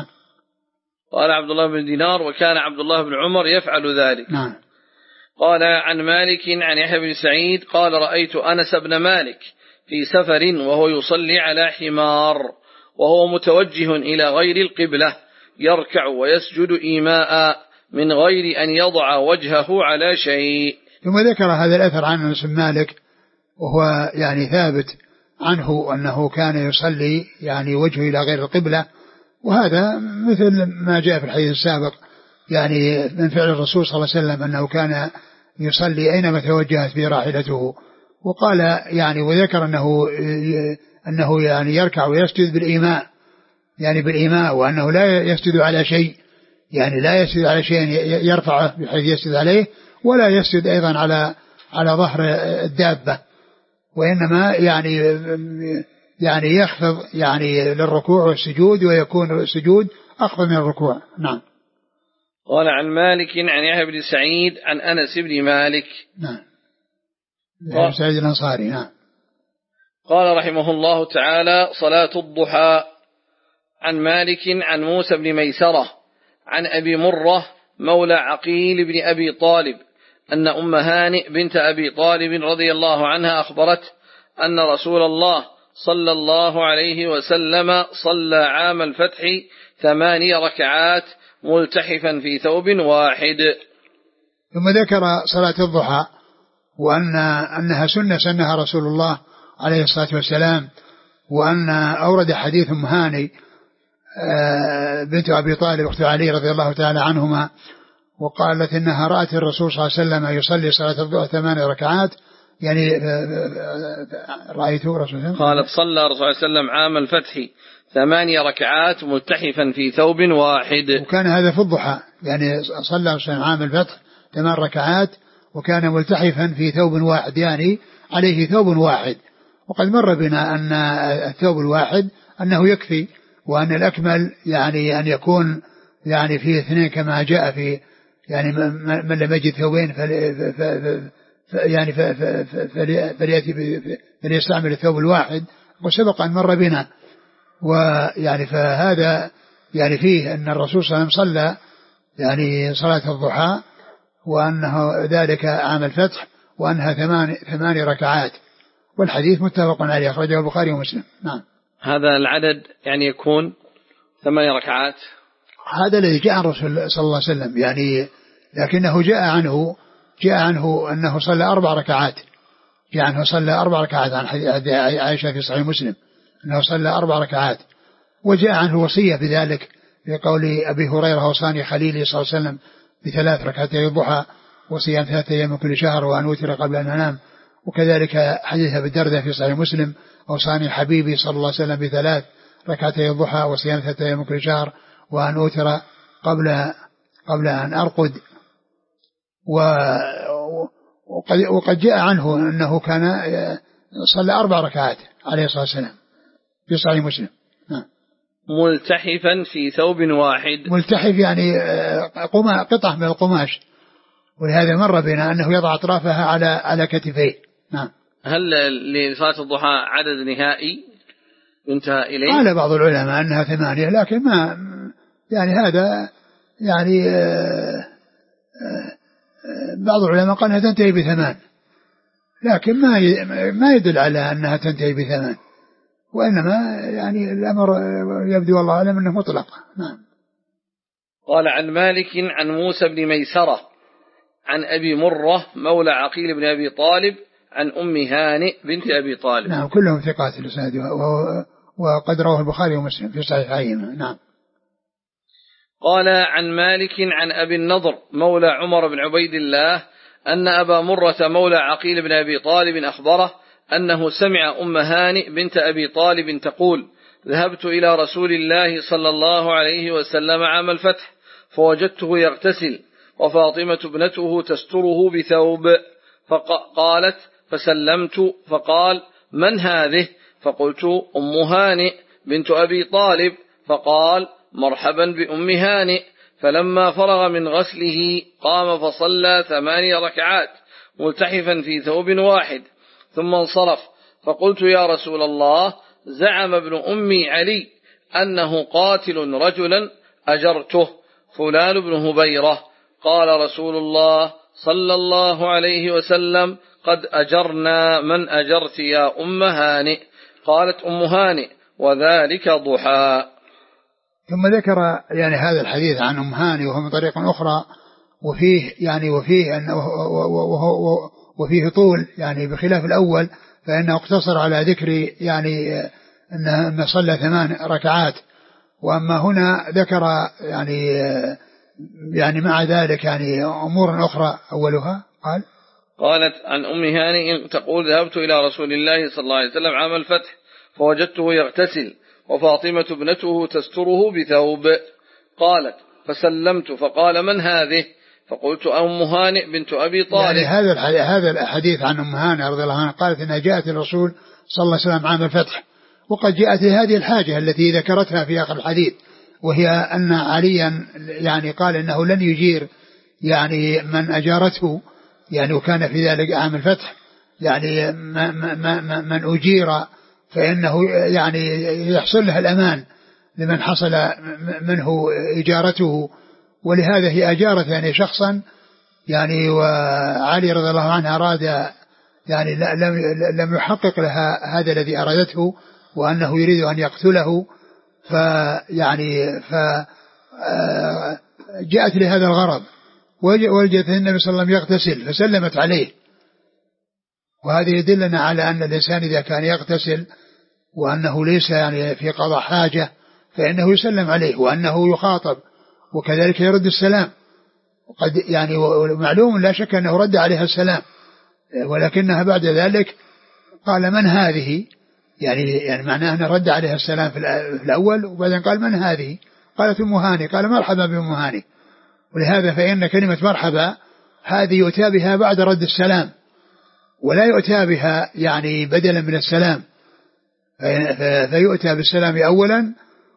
قال عبد الله بن دينار وكان عبد الله بن عمر يفعل ذلك. نعم. قال عن مالك عن يحيى بن سعيد قال رأيت أنس بن مالك في سفر وهو يصلي على حمار وهو متوجه إلى غير القبلة يركع ويسجد إيماء من غير أن يضع وجهه على شيء. ثم ذكر هذا الأثر عن أنس بن مالك وهو يعني ثابت عنه أنه كان يصلي يعني وجهه إلى غير القبلة، وهذا مثل ما جاء في الحديث السابق يعني من فعل الرسول صلى الله عليه وسلم أنه كان يصلي أينما توجهت به راحلته. وقال يعني وذكر أنه أنه يعني يركع ويسجد بالإيماء، يعني بالإيماء، وأنه لا يسجد على شيء، يعني لا يسجد على شيء يرفعه بحيث يسجد عليه، ولا يسجد أيضا على على ظهر الدابة، وإنما يعني يعني يخفض يعني للركوع والسجود، ويكون السجود أخفض من الركوع. نعم. قال عن مالك عن يحيى بن سعيد عن أنس بن مالك. نعم. يحيى بن سعيد الأنصاري. نعم. قال رحمه الله تعالى صلاة الضحى. عن مالك عن موسى بن ميسرة عن أبي مرة مولى عقيل بن أبي طالب أن أم هانئ بنت أبي طالب رضي الله عنها أخبرت أن رسول الله صلى الله عليه وسلم صلى عام الفتح ثماني ركعات ملتحفا في ثوب واحد. ثم ذكر صلاة الضحى وأن أنها سنة سنها رسول الله عليه الصلاة والسلام، وأن أورد حديث أم هانئ بنت أبي طالب أخت علي رضي الله تعالى عنهما، وقالت إنها رأت الرسول صلى الله عليه وسلم يصلي صلاة الضحى ثمان ركعات، يعني رأيته رسول الله قالت صلى الرسول صلى الله عليه وسلم عام الفتح ثماني ركعات ملتحفا في ثوب واحد. وكان هذا في الضحى، يعني صلى عام الفتح ثمان ركعات وكان ملتحفا في ثوب واحد، يعني عليه ثوب واحد. وقد مر بنا أن الثوب الواحد أنه يكفي، وأن الأكمل يعني أن يكون يعني فيه اثنين كما جاء في يعني من لم يجد ثوبين يعني فليأتي فليستعمل الثوب الواحد، وسبق أن مر بنا. ويعني فهذا يعني فيه أن الرسول صلى الله عليه وسلم صلى يعني صلاة الضحى، وأنه ذلك عام الفتح، وأنها ثمان ثمان ركعات، والحديث متفق عليه أخرجه البخاري ومسلم. نعم. هذا العدد يعني يكون ثمان ركعات. هذا الذي جاء عن الرسول صلى الله عليه وسلم يعني، لكنه جاء عنه جاء عنه أنه صلى أربع ركعات، جاء عنه صلى أربع ركعات عن حديث عائشة في صحيح مسلم أنه صلى أربع ركعات. وجاء عنه وصية بذلك في قول أبي هريرة وصاني خليلي صلى الله عليه وسلم بثلاث ركعتي الضحى وصيام ثلاثة أيام من كل شهر وأن أوتر قبل أن أنام. وكذلك حديث أبي الدرداء في صحيح مسلم أوصاني حبيبي صلى الله عليه وسلم بثلاث ركعتي الضحى وصيام ثلاثة أيام من كل شهر وأن أوتر قبل قبل أن أرقد. وقد, وقد جاء عنه أنه كان صلى أربع ركعات عليه الصلاة والسلام في صحيح مسلم. ملتحفا في ثوب واحد. ملتحف يعني قطعة من القماش، ولهذا مر بنا أنه يضع أطرافها على على كتفيه. نعم. هل لصلاة الضحى عدد نهائي ينتهى إليه؟ قال بعض العلماء أنها ثمانية، لكن ما يعني هذا يعني بعض العلماء قال أنها تنتهي بثمان، لكن ما ما يدل على أنها تنتهي بثمان، وإنما يعني الأمر يبدو والله أعلم أنه مطلق. نعم. قال عن مالك عن موسى بن ميسرة عن أبي مرة مولى عقيل بن أبي طالب عن أم هانئ بنت أبي طالب. نعم كلهم ثقات الإسناد، وقد رواه البخاري ومسلم في صحيحيهما. نعم. قال عن مالك عن أبي النضر مولى عمر بن عبيد الله أن أبا مرة مولى عقيل بن أبي طالب أخبره أنه سمع أم هانئ بنت أبي طالب تقول: ذهبت إلى رسول الله صلى الله عليه وسلم عام الفتح فوجدته يغتسل وفاطمة ابنته تستره بثوب، فقالت فسلمت فقال: من هذه؟ فقلت: أم هانئ بنت أبي طالب. فقال: مرحبا بأم هانئ. فلما فرغ من غسله قام فصلى ثماني ركعات ملتحفا في ثوب واحد ثم انصرف. فقلت: يا رسول الله، زعم ابن أمي علي أنه قاتل رجلا أجرته فلان بن هبيرة. قال رسول الله صلى الله عليه وسلم: قد أجرنا من أجرت يا أم هانئ. قالت أم هانئ: وذلك ضحى. ثم ذكر يعني هذا الحديث عن أم هانئ وهو من طريق أخرى، وفيه يعني وفيه أنه وفيه طول يعني بخلاف الأول، فإنه اقتصر على ذكر يعني أنه صلى ثمان ركعات. وأما هنا ذكر يعني يعني مع ذلك يعني أمور أخرى. أولها قال: قالت عن أم هانئ تقول: ذهبت إلى رسول الله صلى الله عليه وسلم عام الفتح فوجدته يغتسل وفاطمة ابنته تستره بثوب. قالت فسلمت فقال: من هذه؟ فقلت: أم هانئ بنت أبي طالب. يعني هذا هذا الحديث عن أم هانئ رضي الله عنها قالت إنها جاءت الرسول صلى الله عليه وسلم عام الفتح، وقد جاءت هذه الحاجة التي ذكرتها في آخر الحديث، وهي أن عليا يعني قال إنه لن يجير يعني من أجارته، يعني وكان في ذلك عام الفتح يعني من أجير فإنه يعني يحصل له الأمان لمن حصل منه إجارته، ولهذا هي أجارت يعني شخصا يعني، وعلي رضي الله عنه أراد يعني لم لم يحقق لها هذا الذي أرادته، وأنه يريد أن يقتله، فيعني فجاءت لهذا الغرض، وجدت النبي صلى الله عليه وسلم يغتسل فسلمت عليه. وهذا يدلنا على أن الإنسان إذا كان يغتسل وأنه ليس يعني في قضاء حاجة فإنه يسلم عليه، وأنه يخاطب، وكذلك يرد السلام. وقد يعني معلوم لا شك أنه رد عليها السلام، ولكنها بعد ذلك قال: من هذه؟ يعني يعني معناه أنه رد عليها السلام في الأول، وبعدين قال: من هذه؟ قالت: أم هانئ. قال: مرحبا بأم هانئ. ولهذا فإن كلمة مرحبا هذه يؤتى بها بعد رد السلام، ولا يؤتى بها يعني بدلا من السلام، فيؤتى بالسلام أولا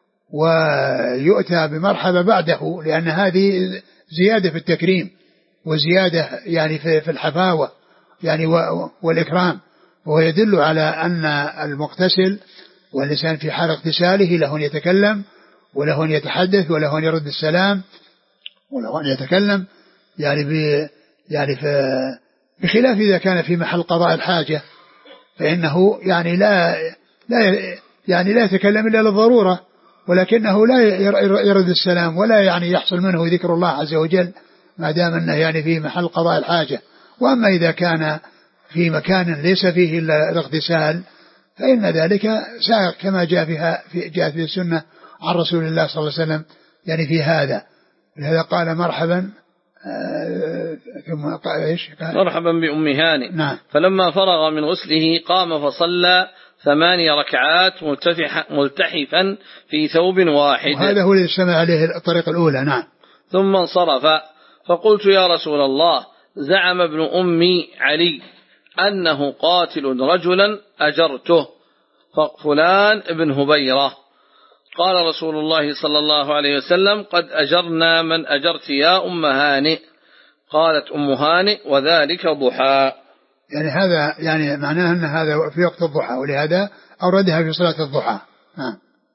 ويؤتى بمرحبا بعده، لأن هذه زيادة في التكريم وزيادة يعني في الحفاوة يعني والإكرام، وهو يدل على أن المغتسل والإنسان في حال اغتساله له أن يتكلم وله أن يتحدث وله أن يرد السلام وله أن يتكلم يعني ب يعني بخلاف إذا كان في محل قضاء الحاجة، فإنه يعني لا لا يعني لا يتكلم إلا للضرورة، ولكنه لا يرد السلام ولا يعني يحصل منه ذكر الله عز وجل ما دام أنه يعني في محل قضاء الحاجة. وأما إذا كان في مكان ليس فيه إلا الاغتسال فإن ذلك سائق كما جاء فيها في جاء في السنة عن رسول الله صلى الله عليه وسلم يعني في هذا. لهذا قال مرحبا ثم قال ايش؟ مرحبا بأم هانئ. نعم. فلما فرغ من غسله قام فصلى ثماني ركعات ملتحفا في ثوب واحد. وهذا هو الذي استمع عليه الطريق الأولى. نعم. ثم انصرف فقلت يا رسول الله زعم ابن أمي علي أنه قاتل رجلا أجرته فلان ابن هبيرة. قال رسول الله صلى الله عليه وسلم قد أجرنا من أجرت يا أم هانئ. قالت أم هانئ وذلك ضحى. يعني هذا يعني معناه أن هذا في وقت الضحى ولهذا أوردها في صلاة الضحى. نعم.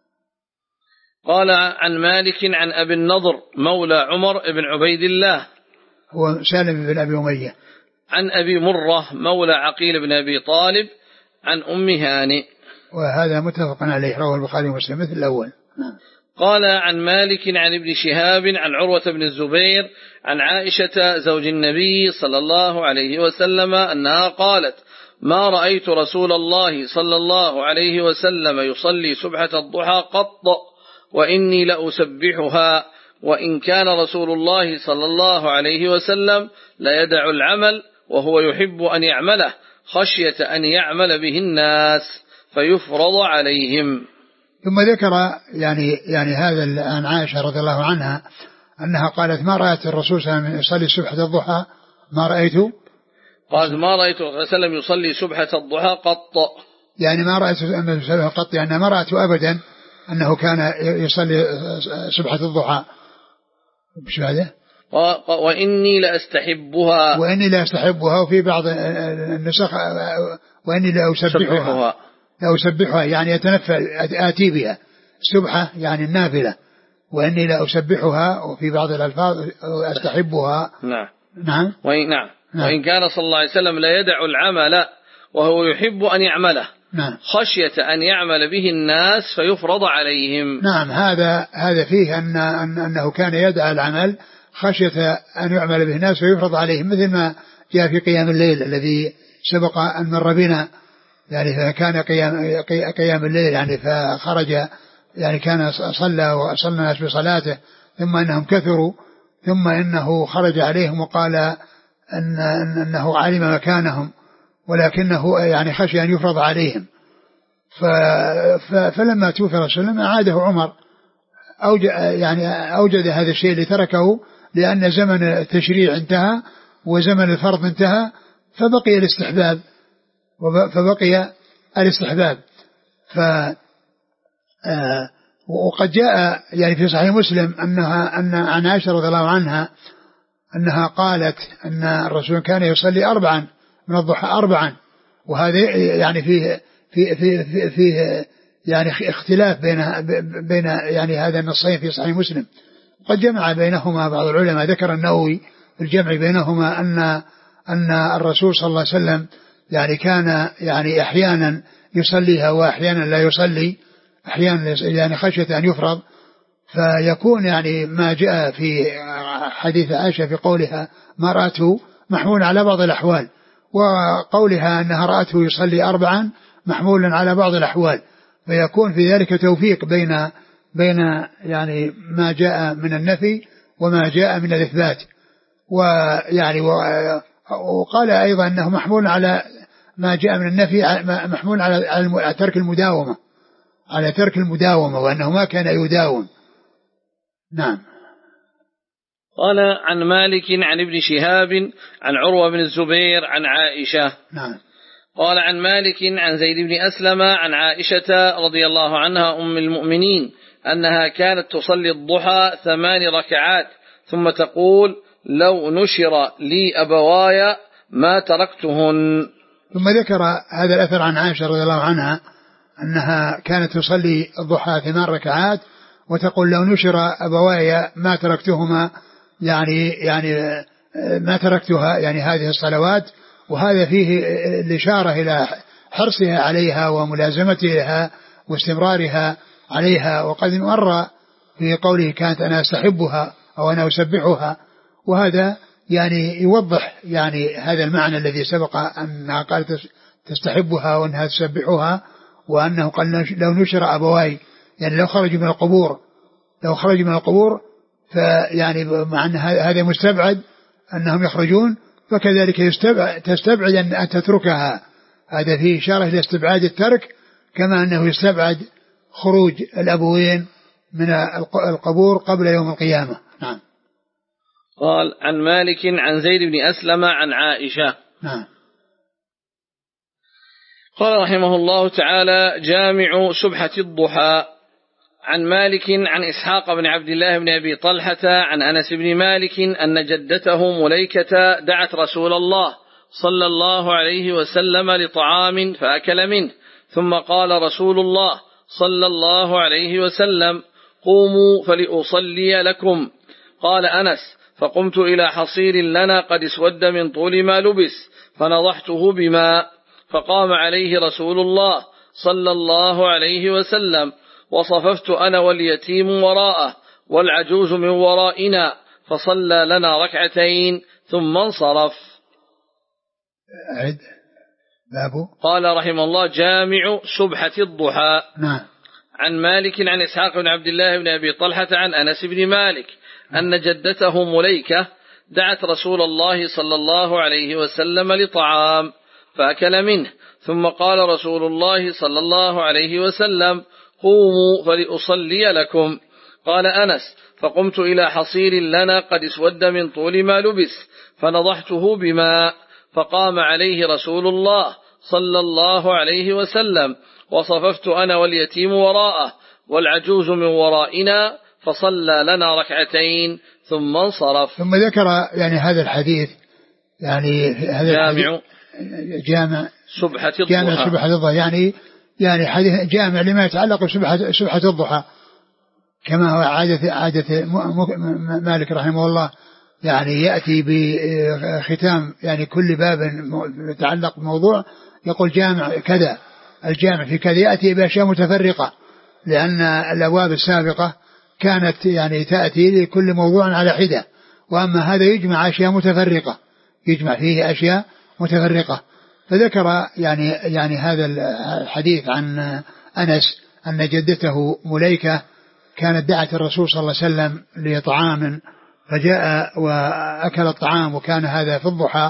قال عن مالك عن أبي النضر مولى عمر بن عبيد الله هو سالم بن أبي أمية عن أبي مرة مولى عقيل بن أبي طالب عن أم هانئ. وهذا متفق عليه رواه البخاري ومسلم مثل الأول. نعم. قال عن مالك عن ابن شهاب عن عروة بن الزبير عن عائشة زوج النبي صلى الله عليه وسلم أنها قالت ما رأيت رسول الله صلى الله عليه وسلم يصلي سبحة الضحى قط وإني لأسبحها وإن كان رسول الله صلى الله عليه وسلم لا يدع العمل وهو يحب أن يعمله خشية أن يعمل به الناس فيفرض عليهم. ثم ذكر يعني يعني هذا عن عائشة رضي الله عنها أنها قالت ما رأيت الرسول صلى الله عليه وسلم يصلي سبحة الضحى ما رأيته قالت ما رأيت الرسول صلى الله عليه وسلم يصلي سبحة الضحى قط يعني ما رأيت أنه يصلي قط يعني ما رأيته أبدا أنه كان يصلي سبحة الضحى. بش هذا وإني لأستحبها وإني لأستحبها وفي بعض النسخ وإني لأسبحها لأسبحها يعني يتنفل آتي بها سبحة يعني النافلة وإني لأسبحها وفي بعض الألفاظ أستحبها. نعم. نعم. وإن, نعم. نعم. وإن كان صلى الله عليه وسلم لا يدع العمل وهو يحب أن يعمله نعم. خشية أن يعمل به الناس فيفرض عليهم. نعم. هذا هذا فيه أن أنه كان يدع العمل خشية أن يعمل به الناس ويفرض عليهم مثل ما جاء في قيام الليل الذي سبق أن مر بنا يعني فكان قيام قيام الليل يعني فخرج يعني كان صلى وصلى الناس بصلاته ثم إنهم كثروا ثم إنه خرج عليهم وقال أن أنه علم مكانهم ولكنه يعني خشي أن يفرض عليهم. فلما توفي رسول الله عاده عمر أوجد يعني أوجد هذا الشيء لتركه لأن زمن التشريع انتهى وزمن الفرض انتهى فبقي الاستحباب فبقي الاستحباب ف وقد جاء يعني في صحيح مسلم أنها أن عن عائشة رضي الله عنها أنها قالت أن الرسول كان يصلي أربعا من الضحى أربعا وهذا يعني فيه في في في فيه يعني اختلاف بين بين يعني هذا النصين في صحيح مسلم. قد جمع بينهما بعض العلماء ذكر النووي في الجمع بينهما أن أن الرسول صلى الله عليه وسلم يعني كان يعني أحيانا يصليها وأحيانا لا يصلي أحيانا يعني خشية أن يفرض فيكون يعني ما جاء في حديث عائشة في قولها ما رأته محمول على بعض الأحوال وقولها أنها رأته يصلي أربعا محمول على بعض الأحوال فيكون في ذلك توفيق بين بين يعني ما جاء من النفي وما جاء من الإثبات. ويعني وقال أيضا أنه محمول على ما جاء من النفي محمول على ترك المداومة على ترك المداومة وأنه ما كان يداوم. نعم. قال عن مالك عن ابن شهاب عن عروة بن الزبير عن عائشة. نعم. قال عن مالك عن زيد بن أسلم عن عائشة رضي الله عنها أم المؤمنين أنها كانت تصلي الضحى ثمان ركعات ثم تقول لو نشر لي أبوايا ما تركتهن. ثم ذكر هذا الأثر عن عائشة رضي الله عنها أنها كانت تصلي الضحى ثمان ركعات وتقول لو نشر أبوايا ما تركتهما يعني يعني ما تركتها يعني هذه الصلوات. وهذا فيه الإشارة إلى حرصها عليها وملازمتها واستمرارها عليها. وقد مر في قوله كانت أنا أستحبها أو أنا أسبحها، وهذا يعني يوضح يعني هذا المعنى الذي سبق أنها قالت تستحبها وأنها تسبحها، وأنه قال لو نشر أبواي يعني لو خرجوا من القبور لو خرجوا من القبور فيعني مع أن هذا مستبعد أنهم يخرجون، فكذلك يستبعد تستبعد أن تتركها، هذا فيه إشارة إلى استبعاد الترك، كما أنه يستبعد خروج الأبوين من القبور قبل يوم القيامة. نعم. قال عن مالك عن زيد بن أسلم عن عائشة. نعم. قال رحمه الله تعالى: جامع سبحة الضحى. عن مالك عن إسحاق بن عبد الله بن أبي طلحة عن أنس بن مالك أن جدته مليكة دعت رسول الله صلى الله عليه وسلم لطعام فأكل منه، ثم قال رسول الله صلى الله عليه وسلم: قوموا فلأصلي لكم. قال أنس: فقمت إلى حصير لنا قد اسود من طول ما لبس فنضحته بماء، فقام عليه رسول الله صلى الله عليه وسلم، وصففت أنا واليتيم وراءه والعجوز من ورائنا، فصلى لنا ركعتين ثم انصرف. أعد بابه. قال رحمه الله: جامع سبحة الضحى. نعم. عن مالك عن إسحاق بن عبد الله بن أبي طلحة عن أنس بن مالك أن جدته مليكة دعت رسول الله صلى الله عليه وسلم لطعام فأكل منه، ثم قال رسول الله صلى الله عليه وسلم: قوموا فلأصلي لكم. قال أنس: فقمت إلى حصير لنا قد اسود من طول ما لبس فنضحته بماء، فقام عليه رسول الله صلى الله عليه وسلم، وصففت أنا واليتيم وراءه والعجوز من ورائنا، فصلى لنا ركعتين ثم انصرف. ثم ذكر يعني هذا الحديث، يعني هذا جامع جامع سبحة الضحى. جامع سبحة الضحى يعني يعني حديث جامع لما يتعلق بسبحة سبحة الضحى، كما هو عادة عادة مالك رحمه الله، يعني يأتي بختام يعني كل باب يتعلق بموضوع يقول جامع كذا، الجامع في كذا، يأتي بأشياء متفرقة، لأن الأبواب السابقة كانت يعني تأتي لكل موضوع على حدة، وأما هذا يجمع أشياء متفرقة، يجمع فيه أشياء متفرقة. فذكر يعني يعني هذا الحديث عن أنس أن جدته مليكة كانت دعت الرسول صلى الله عليه وسلم لطعام، فجاء وأكل الطعام، وكان هذا في الضحى،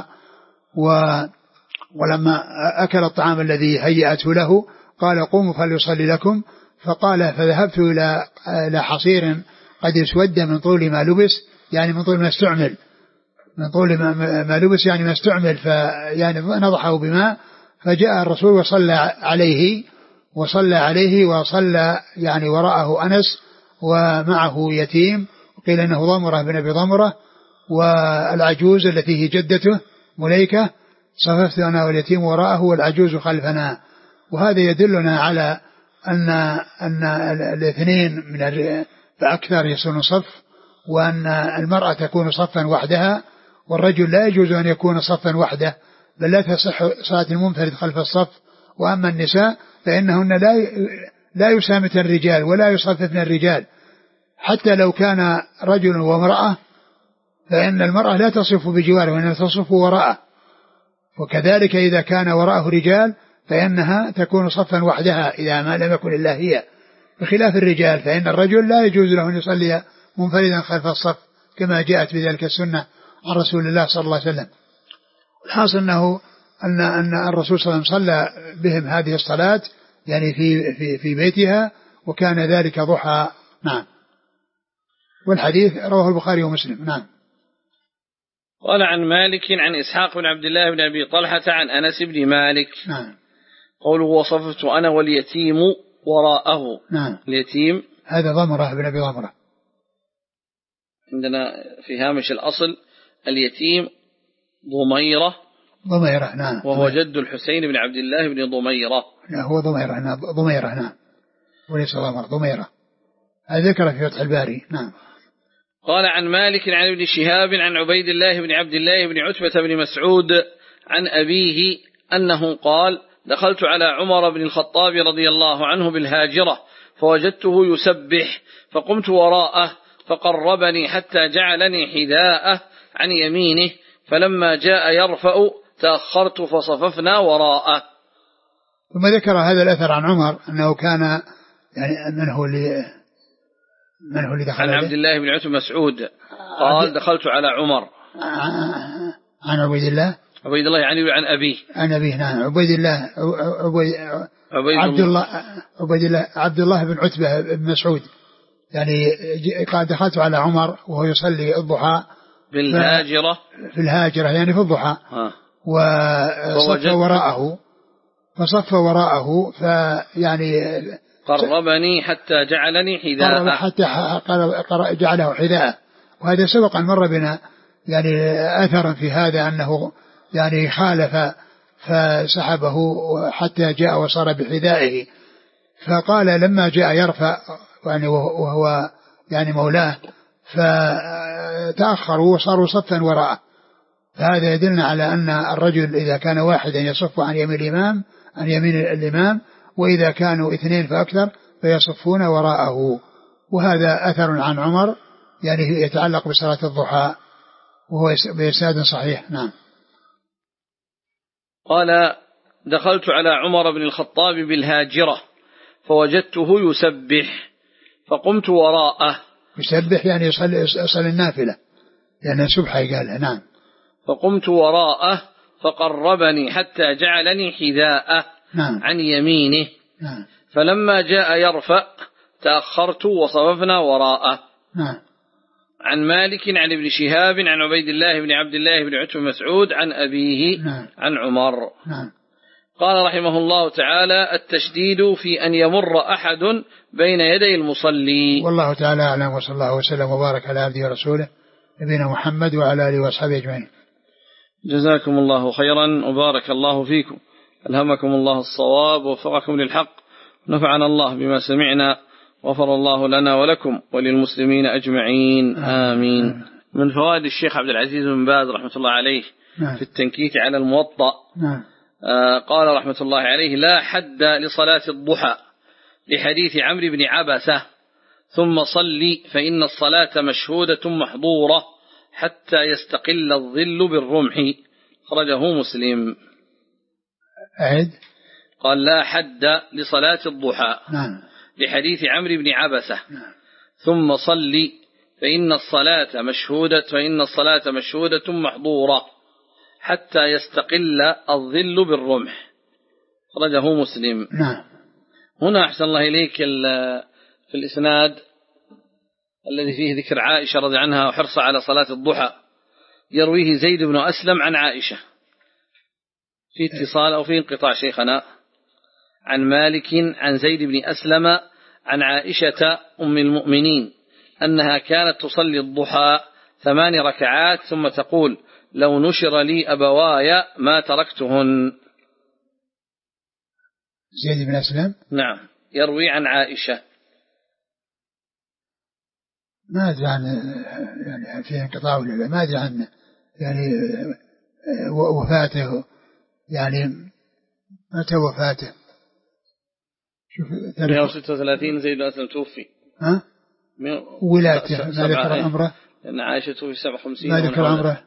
ولما أكل الطعام الذي هيأته له قال: قوموا فليصلي لكم. فقال: فذهبت إلى إلى حصير قد اسود من طول ما لبس، يعني من طول ما استعمل، من طول ما لبس يعني ما استعمل، فيعني نضحه بماء، فجاء الرسول وصلى عليه وصلى عليه وصلى يعني وراءه أنس ومعه يتيم، وقيل أنه ضمرة بن أبي ضمرة، والعجوز التي هي جدته مليكة، صففت أنا واليتيم وراءه والعجوز خلفنا. وهذا يدلنا على أن أن الاثنين من فأكثر يصون صف، وأن المرأة تكون صفا وحدها، والرجل لا يجوز أن يكون صفا وحده، بل لا تصح صلاة المنفرد خلف الصف. وأما النساء فإنهن لا لا يسامتن الرجال ولا يصففن الرجال، حتى لو كان رجل وامرأة فإن المرأة لا تصف بجواره وإنها تصف وراءه، وكذلك إذا كان وراءه رجال فإنها تكون صفا وحدها إذا ما لم يكن إلا هي، بخلاف الرجال فإن الرجل لا يجوز له أن يصلي منفردا خلف الصف، كما جاءت بذلك السنة عن رسول الله صلى الله عليه وسلم. الحاصل أنه أن أن الرسول صلى الله عليه وسلم صلى بهم هذه الصلاة يعني في في في بيتها، وكان ذلك ضحى. نعم. والحديث رواه البخاري ومسلم. نعم. قال عن مالك عن إسحاق بن عبد الله بن أبي طلحة عن أنس بن مالك. نعم. قوله: وصفت أنا واليتيم وراءه. نعم. اليتيم هذا ضمرة بن أبي ضمرة. عندنا في هامش الأصل اليتيم ضميرة. ضميرة. نعم. وهو جد الحسين بن عبد الله بن ضميرة. لا هو ضميرة. نعم. ضميرة. نعم. وليس ضمرة، ضميرة. هذا ذكر في فتح الباري. نعم. قال عن مالك عن ابن شهاب عن عبيد الله بن عبد الله بن عتبة بن مسعود عن أبيه أنه قال: دخلت على عمر بن الخطاب رضي الله عنه بالهاجرة، فوجدته يسبح فقمت وراءه فقربني حتى جعلني حذاءه عن يمينه، فلما جاء يرفع تأخرت فصففنا وراءه. ثم ذكر هذا الأثر عن عمر أنه كان يعني من هو اللي من هو اللي دخل عن عليه؟ عبد الله بن عتبة مسعود قال دخلت على عمر. عن عبيد الله عبيد الله يعني عن أبيه عن أبيه. نعم. عبيد الله عبيد, عبد الله عبيد الله عبد الله بن عتبة بن مسعود يعني قال دخلت على عمر وهو يصلي الضحى بالهاجرة في الهاجرة يعني في الضحى وصف وراءه فصف وراءه فيعني قربني حتى جعلني حذاء حتى جعله حذاء. وهذا سبق أن مر بنا يعني أثرا في هذا أنه يعني خالف فسحبه حتى جاء وصار بحذائه. فقال لما جاء يرفع يعني وهو يعني مولاه فتأخروا وصاروا صفا وراءه. فهذا يدلنا على أن الرجل إذا كان واحدا يصف عن يمين الإمام عن يمين الإمام، وإذا كانوا اثنين فأكثر فيصفون وراءه. وهذا أثر عن عمر يعني يتعلق بصلاة الضحى وهو بإسناد صحيح. نعم. قال دخلت على عمر بن الخطاب بالهاجرة فوجدته يسبح فقمت وراءه. يسبح يعني يصلي, يصلي النافلة يعني سبحة قالها. نعم. فقمت وراءه فقربني حتى جعلني حذاءه نعم. عن يمينه. نعم. فلما جاء يرفع تأخرت وصففنا وراءه. نعم. عن مالك عن ابن شهاب عن عبيد الله بن عبد الله بن عتبة مسعود عن أبيه. نعم. عن عمر. نعم. قال رحمه الله تعالى التشديد في أن يمر أحد بين يدي المصلي. والله تعالى أعلم، وصلى الله وسلم وبارك على عبده ورسوله نبينا محمد وعلى آله وأصحابه أجمعين. جزاكم الله خيرا وبارك الله فيكم، ألهمكم الله الصواب ووفقكم للحق، نفعنا الله بما سمعنا، غفر الله لنا ولكم وللمسلمين أجمعين آمين. من فوائد الشيخ عبد العزيز بن باز رحمة الله عليه في التنكيت على الموطأ آه قال رحمة الله عليه لا حد لصلاة الضحى لحديث عمرو بن عبسة ثم صلي فإن الصلاة مشهودة محظورة حتى يستقل الظل بالرمح، خرجه مسلم. أعد. قال لا حد لصلاة الضحى نعم. لحديث عمرو بن عبسة نعم. ثم صلي فإن الصلاة مشهودة فإن الصلاة مشهودة محظورة حتى يستقل الظل بالرمح، خرجه مسلم. نعم. هنا أحسن الله إليك في الإسناد الذي فيه ذكر عائشة رضي عنها وحرصها على صلاة الضحى يرويه زيد بن أسلم عن عائشة، في اتصال أو في انقطاع شيخنا؟ عن مالك عن زيد بن أسلم عن عائشة أم المؤمنين أنها كانت تصلي الضحى ثمان ركعات ثم تقول لو نشر لي أبواي ما تركتهن. زيد بن أسلم نعم يروي عن عائشة. ما أدري عن يعني في انقطاع ولا ما أدري عن يعني وفاته، يعني متى وفاته؟ شوف مئة وستة وثلاثين زيد بن أسلم توفي. ها؟ ولاته ما ذكر عمره؟ لأن عائشة توفي سبعة وخمسين. ما ذكر عمره؟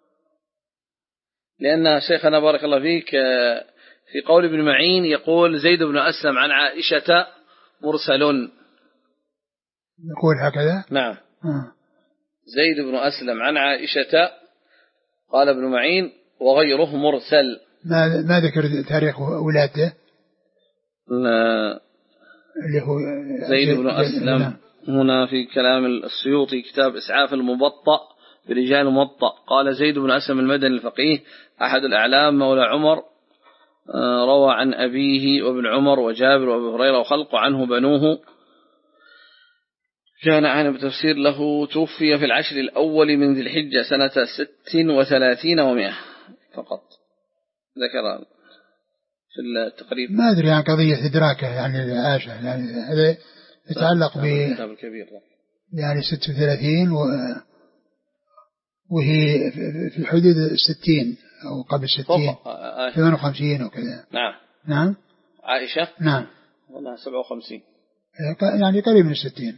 لأن شيخنا بارك الله فيك في قول ابن معين يقول زيد بن أسلم عن عائشة مرسل. يقول هكذا؟ نعم. آه. زيد بن أسلم عن عائشة قال ابن معين وغيره مرسل. ما ما ذكر تاريخ ولادته؟ لا. اللي هو زيد بن أسلم لا. هنا في كلام السيوطي كتاب إسعاف المبطأ برجال المبطأ قال زيد بن أسلم المدني الفقيه أحد الأعلام مولى عمر، روى عن أبيه وابن عمر وجابر وابي هريرة وخلق عنه بنوه، كان عالم بتفسير له، توفي في العشر الأول من ذي الحجة سنة ست وثلاثين ومئة فقط، ذكر في التقريب. ما أدري عن قضية إدراكه يعني عاشة، يعني هذا يتعلق ب يعني ست وثلاثين و... وهي في حدود الستين أو قبل الستين ثمان وخمسين وكذا. نعم. نعم. عائشة. نعم. والله سبعة وخمسين. يعني قريب من الستين.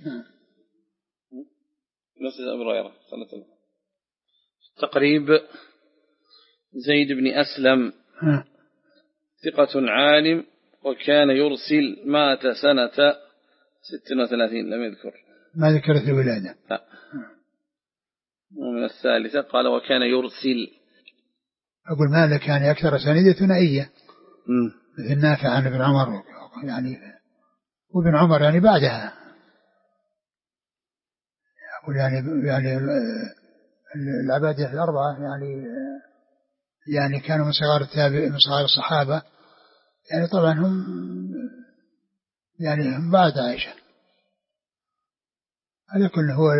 مسجد أبي هريرة صلى تقريب. زيد بن أسلم ها. ثقة عالم وكان يرسل، مات سنة ست وثلاثين، لم يذكر ما ذكرت الولادة. لا. ومن الثالثة قال وكان يرسل. أقول مالك يعني أكثر سندة ثنائية مثل نافع عن ابن عمر يعني، وابن عمر يعني بعدها. أقول يعني يعني العبادة الأربعة يعني يعني كانوا من صغار التابع من صغار الصحابة يعني، طبعا هم يعني هم بعد عائشة. هذا كله هو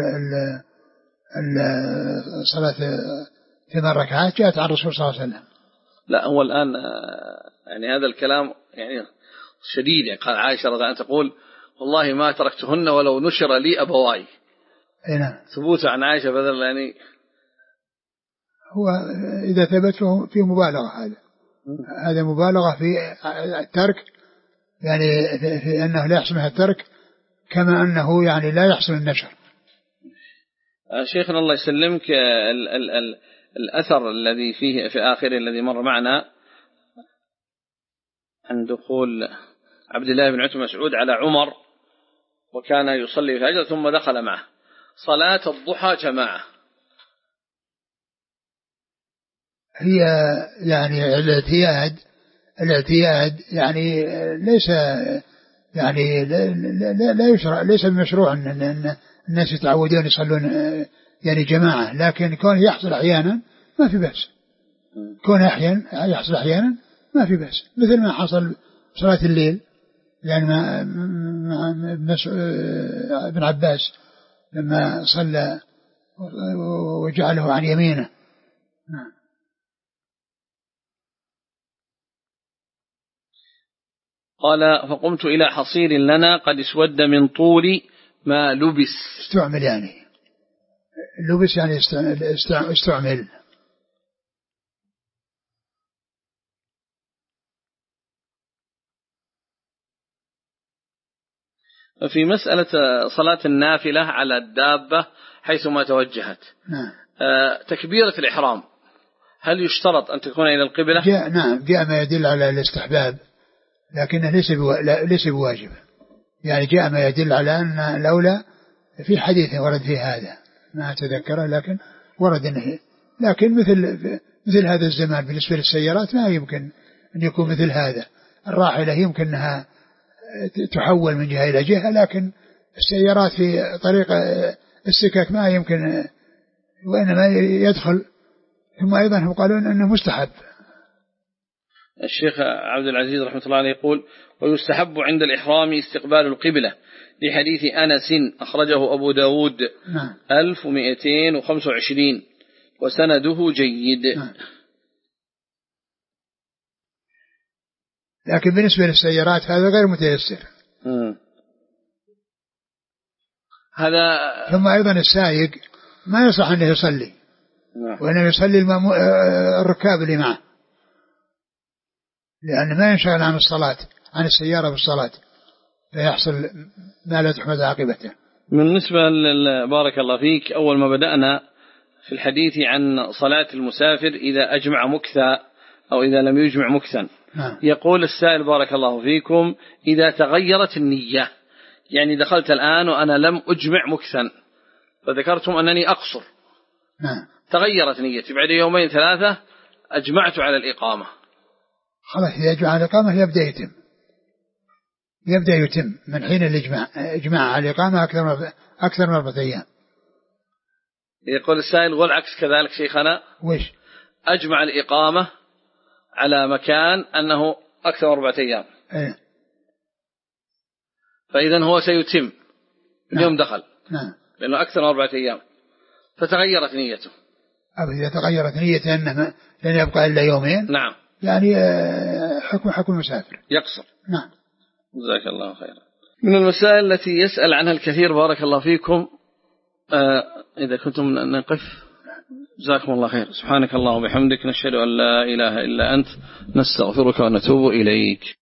الصلاة ثمان ركعات جاءت عن الرسول صلى الله عليه وسلم. لا هو الآن يعني هذا الكلام يعني شديد، يعني قال عائشة رضي الله عنها تقول والله ما تركتهن ولو نشر لي أبواي. نعم. ثبوت عن عائشة بدل يعني هو إذا ثبت فيه مبالغة، هذا هذا مبالغة في الترك، يعني في أنه لا يحسن الترك كما أنه يعني لا يحسن النشر. شيخنا الله يسلمك، ال ال ال الأثر الذي فيه في آخره الذي مر معنا عن دخول عبد الله بن عتبة مسعود على عمر وكان يصلي في الفجر ثم دخل معه صلاة الضحى جماعة، هي يعني الاعتياد الاعتياد يعني ليس يعني لا, لا يشرع، ليس بمشروع أن الناس يتعودون يصلون يعني جماعة، لكن كون يحصل أحيانا ما في بأس، كون أحيانا يحصل أحيانا ما في بأس، مثل ما حصل صلاة الليل يعني مع ابن عباس لما صلى وجعله عن يمينه. قال فقمت إلى حصير لنا قد اسود من طول ما لبس. استعمل يعني لبس يعني استعمل. في مسألة صلاة النافلة على الدابة حيثما توجهت. نعم. تكبيرة الإحرام هل يشترط أن تكون إلى القبلة؟ جاء نعم جاء ما يدل على الاستحباب لكنه ليس ليس بواجب، يعني جاء ما يدل على أن الأولى في حديث ورد في هذا ما أتذكره لكن ورد أنه، لكن مثل مثل هذا الزمان بالنسبة للسيارات ما يمكن أن يكون مثل هذا. الراحلة يمكن أنها تحول من جهة إلى جهة، لكن السيارات في طريق السكك ما يمكن، وإنما يدخل. ثم أيضا هم قالون أنه مستحب. الشيخ عبد العزيز رحمة الله عليه يقول ويستحب عند الإحرام استقبال القبلة لحديث أنس أخرجه أبو داود نعم. ألف ومئتين وخمسة وعشرين وسنده جيد. نعم. لكن بالنسبة للسيارات هذا غير متيسر. م. هذا ثم أيضا السائق ما يصح أنه يصلي. نعم. وأنه يصلي المامو... الركاب اللي معه، لأن ما ينشغل عن الصلاة عن السيارة بالصلاة فيحصل ما لا تحمد عاقبته. بالنسبة بارك الله فيك، أول ما بدأنا في الحديث عن صلاة المسافر إذا أجمع مكثا أو إذا لم يجمع مكثا. نعم. يقول السائل بارك الله فيكم إذا تغيرت النية، يعني دخلت الآن وأنا لم أجمع مكثا فذكرتم أنني أقصر. نعم. تغيرت نيتي بعد يومين ثلاثة أجمعت على الإقامة، خلاص إذا أجمع على الإقامة يبدأ يتم يبدأ يتم من حين الإجماع إجماع على الإقامة أكثر من أكثر من أربعة أيام. يقول السائل والعكس كذلك شيخنا، وش أجمع الإقامة على مكان أنه أكثر من أربعة أيام. إيه؟ فإذا هو سيتم اليوم. نعم. دخل نعم. لأنه أكثر من أربعة أيام فتغيرت نيته. أبدا إذا تغيرت نيته أنه لن يبقى إلا يومين. نعم. يعني حكم حكم المسافر يقصر. نعم. جزاك الله خيرا. من المسائل التي يسأل عنها الكثير بارك الله فيكم، آه إذا كنتم نقف جزاكم الله خير. سبحانك اللهم وبحمدك نشهد أن لا إله إلا أنت نستغفرك ونتوب إليك.